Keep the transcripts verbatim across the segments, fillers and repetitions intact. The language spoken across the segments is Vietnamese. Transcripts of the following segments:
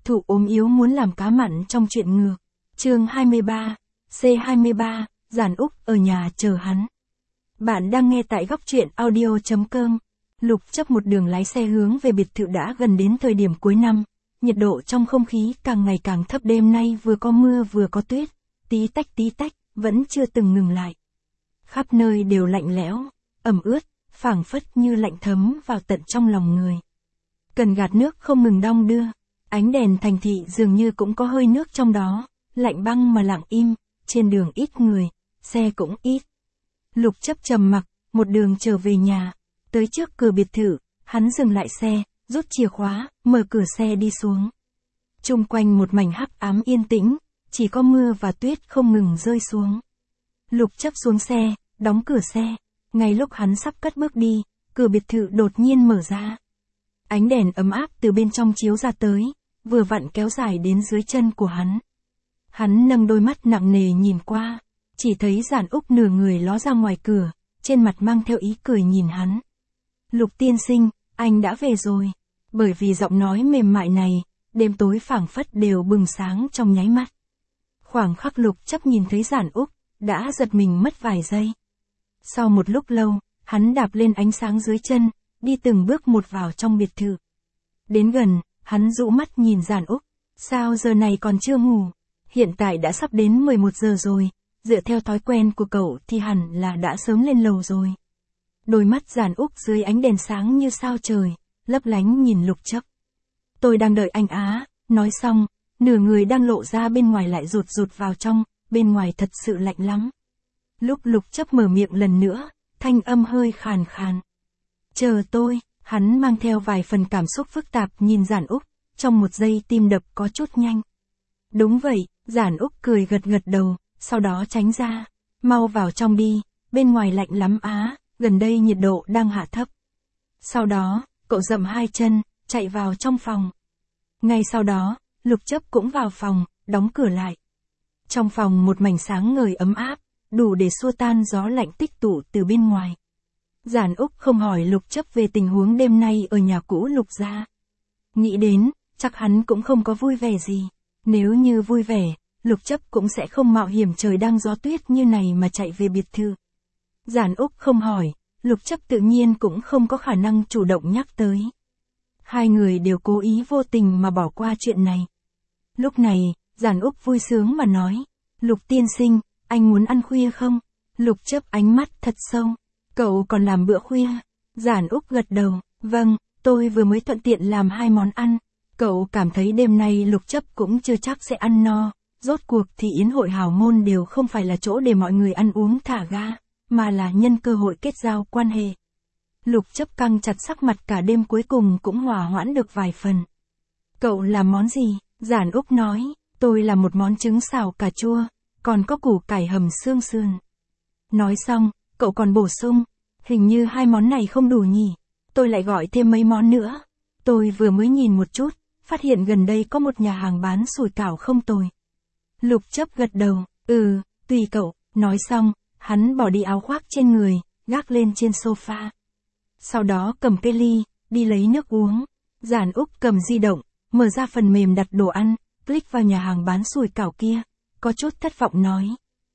thụ ốm yếu muốn làm cá mặn trong chuyện ngược. Chương hai mươi ba, C hai mươi ba, Giản Úc ở nhà chờ hắn. Bạn đang nghe tại góc truyện audio chấm com. Lục Chấp một đường lái xe hướng về biệt thự đã gần đến thời điểm cuối năm, nhiệt độ trong không khí càng ngày càng thấp, đêm nay vừa có mưa vừa có tuyết, tí tách tí tách, vẫn chưa từng ngừng lại. Khắp nơi đều lạnh lẽo, ẩm ướt, phảng phất như lạnh thấm vào tận trong lòng người. Cần gạt nước không ngừng đong đưa, ánh đèn thành thị dường như cũng có hơi nước trong đó, lạnh băng mà lặng im, trên đường ít người, xe cũng ít. Lục Chấp trầm mặc, một đường trở về nhà, tới trước cửa biệt thự, hắn dừng lại xe, rút chìa khóa, mở cửa xe đi xuống. Chung quanh một mảnh hắc ám yên tĩnh, chỉ có mưa và tuyết không ngừng rơi xuống. Lục Chấp xuống xe, đóng cửa xe, ngay lúc hắn sắp cất bước đi, cửa biệt thự đột nhiên mở ra. Ánh đèn ấm áp từ bên trong chiếu ra tới, vừa vặn kéo dài đến dưới chân của hắn. Hắn nâng đôi mắt nặng nề nhìn qua, chỉ thấy Giản Úc nửa người ló ra ngoài cửa, trên mặt mang theo ý cười nhìn hắn. Lục tiên sinh, anh đã về rồi. Bởi vì giọng nói mềm mại này, đêm tối phảng phất đều bừng sáng trong nháy mắt. Khoảng khắc Lục Chấp nhìn thấy Giản Úc, đã giật mình mất vài giây. Sau một lúc lâu, hắn đạp lên ánh sáng dưới chân, đi từng bước một vào trong biệt thự. Đến gần, hắn dụ mắt nhìn Giản Úc, sao giờ này còn chưa ngủ? Hiện tại đã sắp đến mười một giờ rồi, dựa theo thói quen của cậu thì hẳn là đã sớm lên lầu rồi. Đôi mắt Giản Úc dưới ánh đèn sáng như sao trời, lấp lánh nhìn Lục Chấp. Tôi đang đợi anh á, nói xong, nửa người đang lộ ra bên ngoài lại rụt rụt vào trong, bên ngoài thật sự lạnh lắm. Lúc Lục Chấp mở miệng lần nữa, thanh âm hơi khàn khàn. Chờ tôi, hắn mang theo vài phần cảm xúc phức tạp nhìn Giản Úc, trong một giây tim đập có chút nhanh. Đúng vậy, Giản Úc cười gật gật đầu, sau đó tránh ra, mau vào trong đi, bên ngoài lạnh lắm á, gần đây nhiệt độ đang hạ thấp. Sau đó, cậu dậm hai chân, chạy vào trong phòng. Ngay sau đó, Lục Chấp cũng vào phòng, đóng cửa lại. Trong phòng một mảnh sáng ngời ấm áp, đủ để xua tan gió lạnh tích tụ từ bên ngoài. Giản Úc không hỏi Lục Chấp về tình huống đêm nay ở nhà cũ Lục gia. Nghĩ đến, chắc hắn cũng không có vui vẻ gì. Nếu như vui vẻ, Lục Chấp cũng sẽ không mạo hiểm trời đang gió tuyết như này mà chạy về biệt thự. Giản Úc không hỏi, Lục Chấp tự nhiên cũng không có khả năng chủ động nhắc tới. Hai người đều cố ý vô tình mà bỏ qua chuyện này. Lúc này, Giản Úc vui sướng mà nói, Lục tiên sinh, anh muốn ăn khuya không? Lục Chấp ánh mắt thật sâu, cậu còn làm bữa khuya? Giản Úc gật đầu, vâng, tôi vừa mới thuận tiện làm hai món ăn. Cậu cảm thấy đêm nay Lục Chấp cũng chưa chắc sẽ ăn no, rốt cuộc thì yến hội hào môn đều không phải là chỗ để mọi người ăn uống thả ga, mà là nhân cơ hội kết giao quan hệ. Lục Chấp căng chặt sắc mặt cả đêm cuối cùng cũng hòa hoãn được vài phần. Cậu làm món gì? Giản Úc nói, tôi làm một món trứng xào cà chua, còn có củ cải hầm xương sườn. Nói xong, cậu còn bổ sung, hình như hai món này không đủ nhỉ, tôi lại gọi thêm mấy món nữa. Tôi vừa mới nhìn một chút, phát hiện gần đây có một nhà hàng bán sủi cảo không tồi. Lục Chấp gật đầu, ừ, tùy cậu, nói xong, hắn bỏ đi áo khoác trên người, gác lên trên sofa. Sau đó cầm cái ly, đi lấy nước uống. Giản Úc cầm di động, mở ra phần mềm đặt đồ ăn, click vào nhà hàng bán sủi cảo kia, có chút thất vọng nói.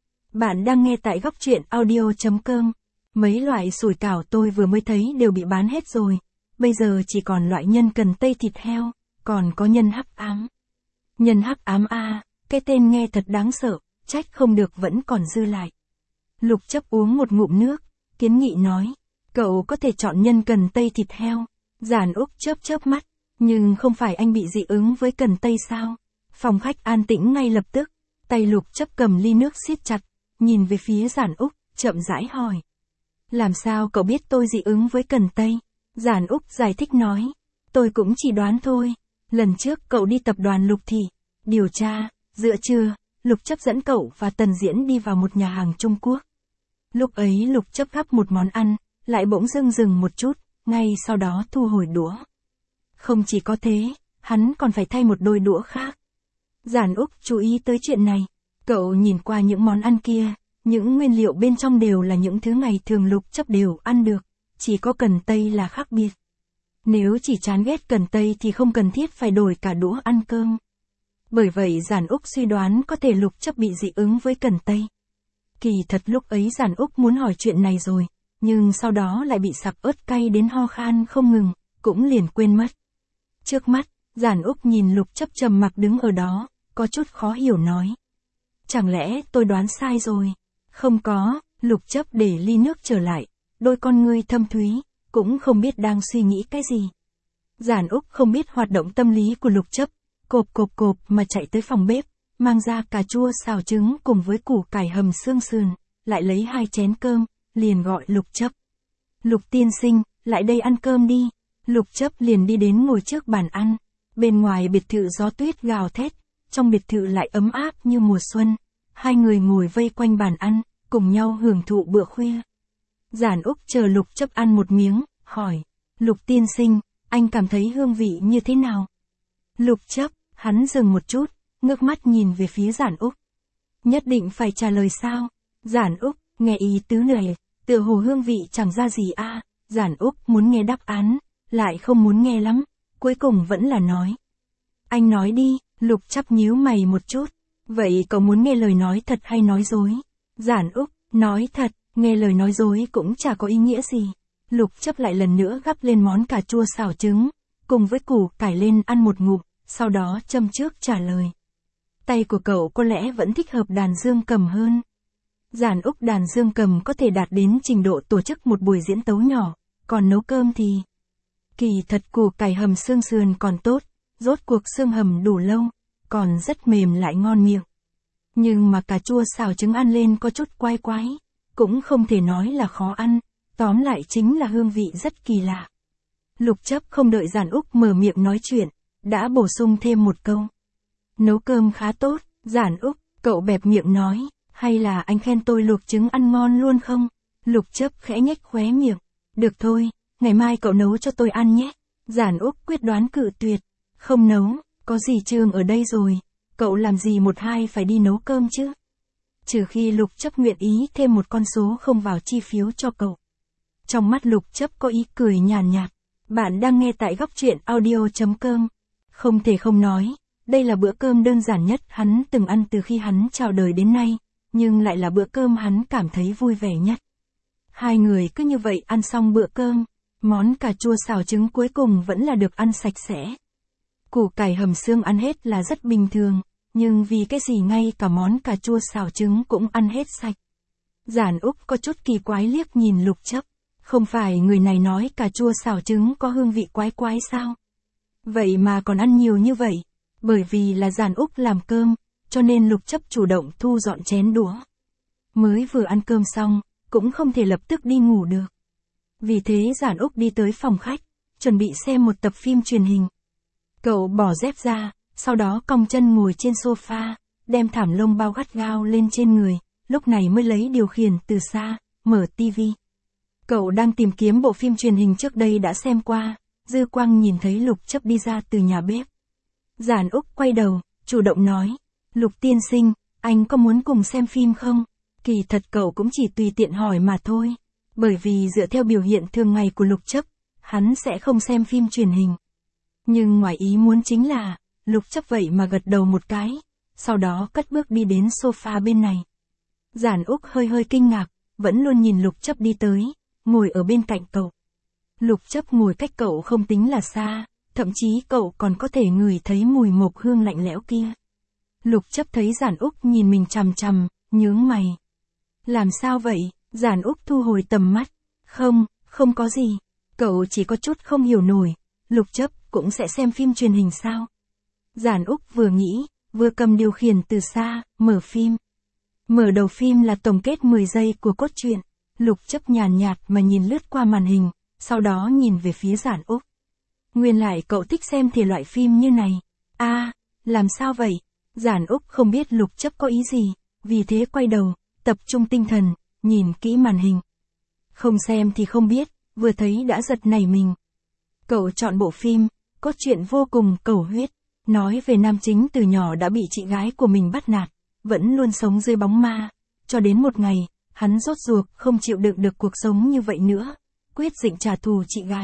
Bạn đang nghe tại góc truyện audio chấm com. Mấy loại sủi cảo tôi vừa mới thấy đều bị bán hết rồi, bây giờ chỉ còn loại nhân cần tây thịt heo, còn có nhân hắc ám. Nhân hắc ám a, cái tên nghe thật đáng sợ, trách không được vẫn còn dư lại. Lục Chấp uống một ngụm nước, kiến nghị nói, cậu có thể chọn nhân cần tây thịt heo. Giản Úc chớp chớp mắt, nhưng không phải anh bị dị ứng với cần tây sao? Phòng khách an tĩnh ngay lập tức, tay Lục Chấp cầm ly nước siết chặt, nhìn về phía Giản Úc, chậm rãi hỏi. Làm sao cậu biết tôi dị ứng với cần tây? Giản Úc giải thích nói, tôi cũng chỉ đoán thôi. Lần trước cậu đi tập đoàn Lục Thị, điều tra, giữa trưa, Lục Chấp dẫn cậu và Tần Diễn đi vào một nhà hàng Trung Quốc. Lúc ấy Lục Chấp gắp một món ăn, lại bỗng dưng dừng một chút, ngay sau đó thu hồi đũa. Không chỉ có thế, hắn còn phải thay một đôi đũa khác. Giản Úc chú ý tới chuyện này, cậu nhìn qua những món ăn kia, những nguyên liệu bên trong đều là những thứ ngày thường Lục Chấp đều ăn được, chỉ có cần tây là khác biệt. Nếu chỉ chán ghét Cần Tây thì không cần thiết phải đổi cả đũa ăn cơm. Bởi vậy Giản Úc suy đoán có thể Lục Chấp bị dị ứng với Cần Tây. Kỳ thật lúc ấy Giản Úc muốn hỏi chuyện này rồi, nhưng sau đó lại bị sặc ớt cay đến ho khan không ngừng, cũng liền quên mất. Trước mắt, Giản Úc nhìn Lục Chấp trầm mặc đứng ở đó, có chút khó hiểu nói. Chẳng lẽ tôi đoán sai rồi? Không có, Lục Chấp để ly nước trở lại, đôi con ngươi thâm thúy, cũng không biết đang suy nghĩ cái gì. Giản Úc không biết hoạt động tâm lý của Lục Chấp, cộp cộp cộp mà chạy tới phòng bếp, mang ra cà chua xào trứng cùng với củ cải hầm xương sườn, lại lấy hai chén cơm, liền gọi Lục Chấp. Lục tiên sinh, lại đây ăn cơm đi. Lục Chấp liền đi đến ngồi trước bàn ăn. Bên ngoài biệt thự gió tuyết gào thét, trong biệt thự lại ấm áp như mùa xuân. Hai người ngồi vây quanh bàn ăn, cùng nhau hưởng thụ bữa khuya. Giản Úc chờ Lục Chấp ăn một miếng, hỏi, Lục tiên sinh, anh cảm thấy hương vị như thế nào? Lục Chấp, hắn dừng một chút, ngước mắt nhìn về phía Giản Úc. Nhất định phải trả lời sao? Giản Úc, nghe ý tứ này, tựa hồ hương vị chẳng ra gì a. À. Giản Úc muốn nghe đáp án, lại không muốn nghe lắm, cuối cùng vẫn là nói. Anh nói đi. Lục Chấp nhíu mày một chút. Vậy cậu muốn nghe lời nói thật hay nói dối? Giản Úc, nói thật, nghe lời nói dối cũng chả có ý nghĩa gì. Lục Chấp lại lần nữa gắp lên món cà chua xào trứng, cùng với củ cải lên ăn một ngụm, sau đó châm trước trả lời. Tay của cậu có lẽ vẫn thích hợp đàn dương cầm hơn. Giản Úc đàn dương cầm có thể đạt đến trình độ tổ chức một buổi diễn tấu nhỏ, còn nấu cơm thì... Kỳ thật củ cải hầm xương sườn còn tốt, rốt cuộc xương hầm đủ lâu, còn rất mềm lại ngon miệng. Nhưng mà cà chua xào trứng ăn lên có chút quái quái, cũng không thể nói là khó ăn, tóm lại chính là hương vị rất kỳ lạ. Lục Chấp không đợi Giản Úc mở miệng nói chuyện, đã bổ sung thêm một câu. Nấu cơm khá tốt. Giản Úc, cậu bẹp miệng nói, hay là anh khen tôi luộc trứng ăn ngon luôn không? Lục Chấp khẽ nhếch khóe miệng. Được thôi, ngày mai cậu nấu cho tôi ăn nhé. Giản Úc quyết đoán cự tuyệt. Không nấu, có gì Trương ở đây rồi, cậu làm gì một hai phải đi nấu cơm chứ? Trừ khi Lục Chấp nguyện ý thêm một con số không vào chi phiếu cho cậu. Trong mắt Lục Chấp có ý cười nhàn nhạt. Bạn đang nghe tại góc truyện audio chấm com. Không thể không nói, đây là bữa cơm đơn giản nhất hắn từng ăn từ khi hắn chào đời đến nay, nhưng lại là bữa cơm hắn cảm thấy vui vẻ nhất. Hai người cứ như vậy ăn xong bữa cơm, món cà chua xào trứng cuối cùng vẫn là được ăn sạch sẽ. Củ cải hầm xương ăn hết là rất bình thường, nhưng vì cái gì ngay cả món cà chua xào trứng cũng ăn hết sạch. Giản Úc có chút kỳ quái liếc nhìn Lục Chấp, không phải người này nói cà chua xào trứng có hương vị quái quái sao? Vậy mà còn ăn nhiều như vậy, bởi vì là Giản Úc làm cơm, cho nên Lục Chấp chủ động thu dọn chén đũa. Mới vừa ăn cơm xong, cũng không thể lập tức đi ngủ được. Vì thế Giản Úc đi tới phòng khách, chuẩn bị xem một tập phim truyền hình. Cậu bỏ dép ra, sau đó cong chân ngồi trên sofa, đem thảm lông bao gắt gao lên trên người, lúc này mới lấy điều khiển từ xa, mở tivi. Cậu đang tìm kiếm bộ phim truyền hình trước đây đã xem qua, dư quang nhìn thấy Lục Chấp đi ra từ nhà bếp. Giản Úc quay đầu, chủ động nói, Lục tiên sinh, anh có muốn cùng xem phim không? Kỳ thật cậu cũng chỉ tùy tiện hỏi mà thôi, bởi vì dựa theo biểu hiện thường ngày của Lục Chấp, hắn sẽ không xem phim truyền hình. Nhưng ngoài ý muốn chính là, Lục Chấp vậy mà gật đầu một cái, sau đó cất bước đi đến sofa bên này. Giản Úc hơi hơi kinh ngạc, vẫn luôn nhìn Lục Chấp đi tới, ngồi ở bên cạnh cậu. Lục Chấp ngồi cách cậu không tính là xa, thậm chí cậu còn có thể ngửi thấy mùi mộc hương lạnh lẽo kia. Lục Chấp thấy Giản Úc nhìn mình chằm chằm, nhướng mày. Làm sao vậy? Giản Úc thu hồi tầm mắt. Không, không có gì. Cậu chỉ có chút không hiểu nổi. Lục Chấp cũng sẽ xem phim truyền hình sao? Giản Úc vừa nghĩ, vừa cầm điều khiển từ xa, mở phim. Mở đầu phim là tổng kết mười giây của cốt truyện. Lục Chấp nhàn nhạt mà nhìn lướt qua màn hình, sau đó nhìn về phía Giản Úc. Nguyên lại cậu thích xem thể loại phim như này. A, à, làm sao vậy? Giản Úc không biết Lục Chấp có ý gì, vì thế quay đầu, tập trung tinh thần, nhìn kỹ màn hình. Không xem thì không biết, vừa thấy đã giật nảy mình. Cậu chọn bộ phim, cốt truyện vô cùng cầu huyết, nói về nam chính từ nhỏ đã bị chị gái của mình bắt nạt, vẫn luôn sống dưới bóng ma, cho đến một ngày, hắn rốt ruột không chịu đựng được cuộc sống như vậy nữa, quyết định trả thù chị gái,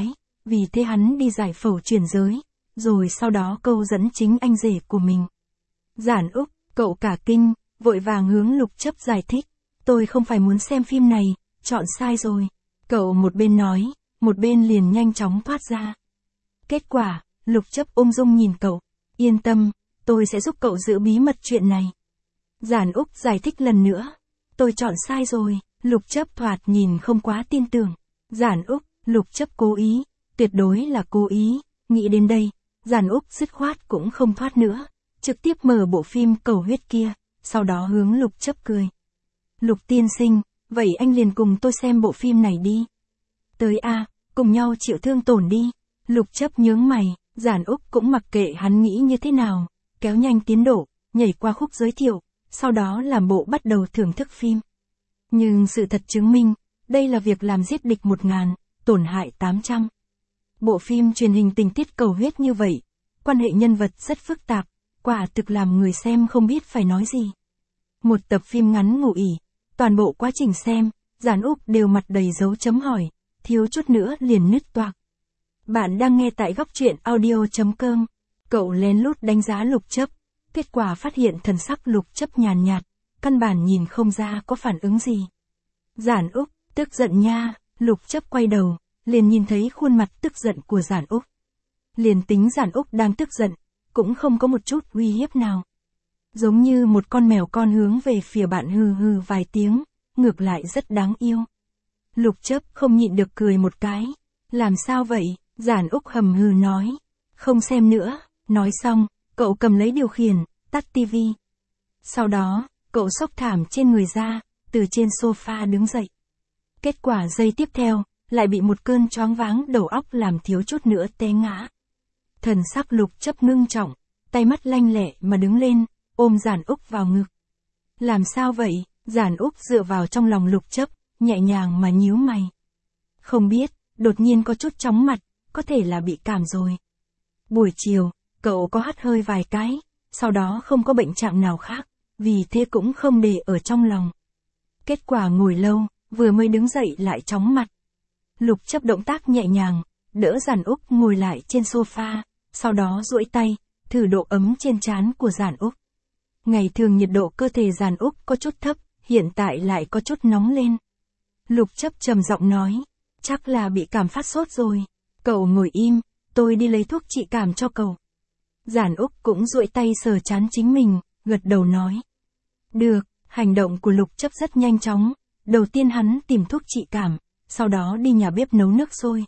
vì thế hắn đi giải phẫu chuyển giới, rồi sau đó câu dẫn chính anh rể của mình. Giản Úc, cậu cả kinh, vội vàng hướng Lục Chấp giải thích, tôi không phải muốn xem phim này, chọn sai rồi. Cậu một bên nói, một bên liền nhanh chóng thoát ra. Kết quả, Lục Chấp ung dung nhìn cậu, yên tâm, tôi sẽ giúp cậu giữ bí mật chuyện này. Giản Úc giải thích lần nữa, tôi chọn sai rồi. Lục Chấp thoạt nhìn không quá tin tưởng. Giản Úc, Lục Chấp cố ý, tuyệt đối là cố ý. Nghĩ đến đây, Giản Úc dứt khoát cũng không thoát nữa, trực tiếp mở bộ phim Cầu Huyết kia, sau đó hướng Lục Chấp cười. Lục tiên sinh, vậy anh liền cùng tôi xem bộ phim này đi. Tới a, cùng nhau chịu thương tổn đi. Lục Chấp nhướng mày, Giản Úc cũng mặc kệ hắn nghĩ như thế nào, kéo nhanh tiến độ, nhảy qua khúc giới thiệu, sau đó làm bộ bắt đầu thưởng thức phim. Nhưng sự thật chứng minh, đây là việc làm giết địch một ngàn, tổn hại tám trăm. Bộ phim truyền hình tình tiết cầu huyết như vậy, quan hệ nhân vật rất phức tạp, quả thực làm người xem không biết phải nói gì. Một tập phim ngắn ngủ ỉ, toàn bộ quá trình xem, Giản Úc đều mặt đầy dấu chấm hỏi, thiếu chút nữa liền nứt toạc. Bạn đang nghe tại góc truyện audio chấm com. Cậu lén lút đánh giá Lục Chấp, kết quả phát hiện thần sắc Lục Chấp nhàn nhạt, căn bản nhìn không ra có phản ứng gì. Giản Úc, tức giận nha. Lục Chấp quay đầu, liền nhìn thấy khuôn mặt tức giận của Giản Úc. Liền tính Giản Úc đang tức giận, cũng không có một chút uy hiếp nào. Giống như một con mèo con hướng về phía bạn hừ hừ vài tiếng, ngược lại rất đáng yêu. Lục Chấp không nhịn được cười một cái. Làm sao vậy? Giản Úc hầm hừ nói. Không xem nữa. Nói xong, cậu cầm lấy điều khiển, tắt tivi. Sau đó, cậu xốc thảm trên người ra, từ trên sofa đứng dậy. Kết quả giây tiếp theo, lại bị một cơn choáng váng đầu óc làm thiếu chút nữa té ngã. Thần sắc Lục Chấp ngưng trọng, tay mắt lanh lẹ mà đứng lên, ôm Giản Úc vào ngực. Làm sao vậy? Giản Úc dựa vào trong lòng Lục Chấp, nhẹ nhàng mà nhíu mày. Không biết, đột nhiên có chút chóng mặt, có thể là bị cảm rồi. Buổi chiều, cậu có hắt hơi vài cái, sau đó không có bệnh trạng nào khác, vì thế cũng không để ở trong lòng. Kết quả ngồi lâu, vừa mới đứng dậy lại chóng mặt. Lục Chấp động tác nhẹ nhàng, đỡ Giản Úc ngồi lại trên sofa, sau đó duỗi tay, thử độ ấm trên trán của Giản Úc. Ngày thường nhiệt độ cơ thể Giản Úc có chút thấp, hiện tại lại có chút nóng lên. Lục Chấp trầm giọng nói, chắc là bị cảm phát sốt rồi. Cậu ngồi im, tôi đi lấy thuốc trị cảm cho cậu. Giản Úc cũng duỗi tay sờ trán chính mình, gật đầu nói. Được, hành động của Lục Chấp rất nhanh chóng. Đầu tiên hắn tìm thuốc trị cảm, sau đó đi nhà bếp nấu nước sôi.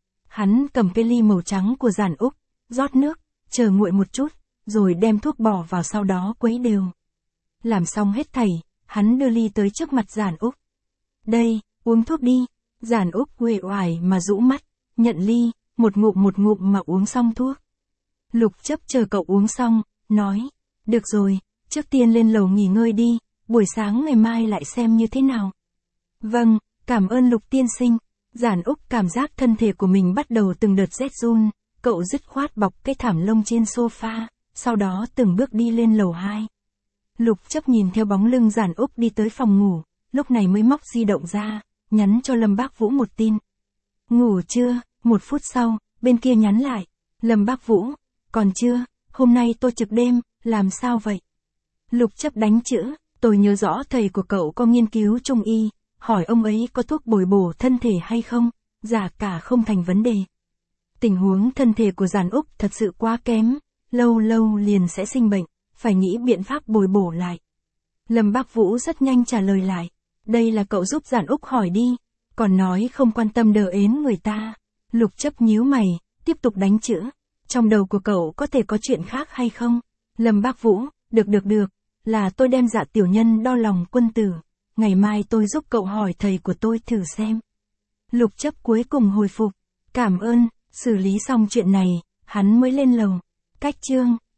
Hắn cầm cái ly màu trắng của Giản Úc, rót nước, chờ nguội một chút, rồi đem thuốc bỏ vào sau đó quấy đều. Làm xong hết thảy, hắn đưa ly tới trước mặt Giản Úc. Đây, uống thuốc đi. Giản Úc uể oải mà rũ mắt, nhận ly, một ngụm một ngụm mà uống xong thuốc. Lục Chấp chờ cậu uống xong, nói, được rồi, trước tiên lên lầu nghỉ ngơi đi, buổi sáng ngày mai lại xem như thế nào. Vâng, cảm ơn Lục tiên sinh. Giản Úc cảm giác thân thể của mình bắt đầu từng đợt rét run, cậu dứt khoát bọc cái thảm lông trên sofa, sau đó từng bước đi lên lầu hai. Lục Chấp nhìn theo bóng lưng Giản Úc đi tới phòng ngủ, lúc này mới móc di động ra, nhắn cho Lâm Bác Vũ một tin. Ngủ chưa? Một phút sau, bên kia nhắn lại. Lâm Bác Vũ, còn chưa, hôm nay tôi trực đêm, làm sao vậy? Lục Chấp đánh chữ, tôi nhớ rõ thầy của cậu có nghiên cứu trung y, hỏi ông ấy có thuốc bồi bổ thân thể hay không, giá cả không thành vấn đề. Tình huống thân thể của Giản Úc thật sự quá kém, lâu lâu liền sẽ sinh bệnh, phải nghĩ biện pháp bồi bổ lại. Lâm Bác Vũ rất nhanh trả lời lại, đây là cậu giúp Giản Úc hỏi đi, còn nói không quan tâm đờ ến người ta. Lục Chấp nhíu mày, tiếp tục đánh chữ, trong đầu của cậu có thể có chuyện khác hay không? Lâm Bác Vũ, được được được, là tôi đem Dạ tiểu nhân đo lòng quân tử, ngày mai tôi giúp cậu hỏi thầy của tôi thử xem. Lục Chấp cuối cùng hồi phục, cảm ơn, xử lý xong chuyện này, hắn mới lên lầu. Cách chương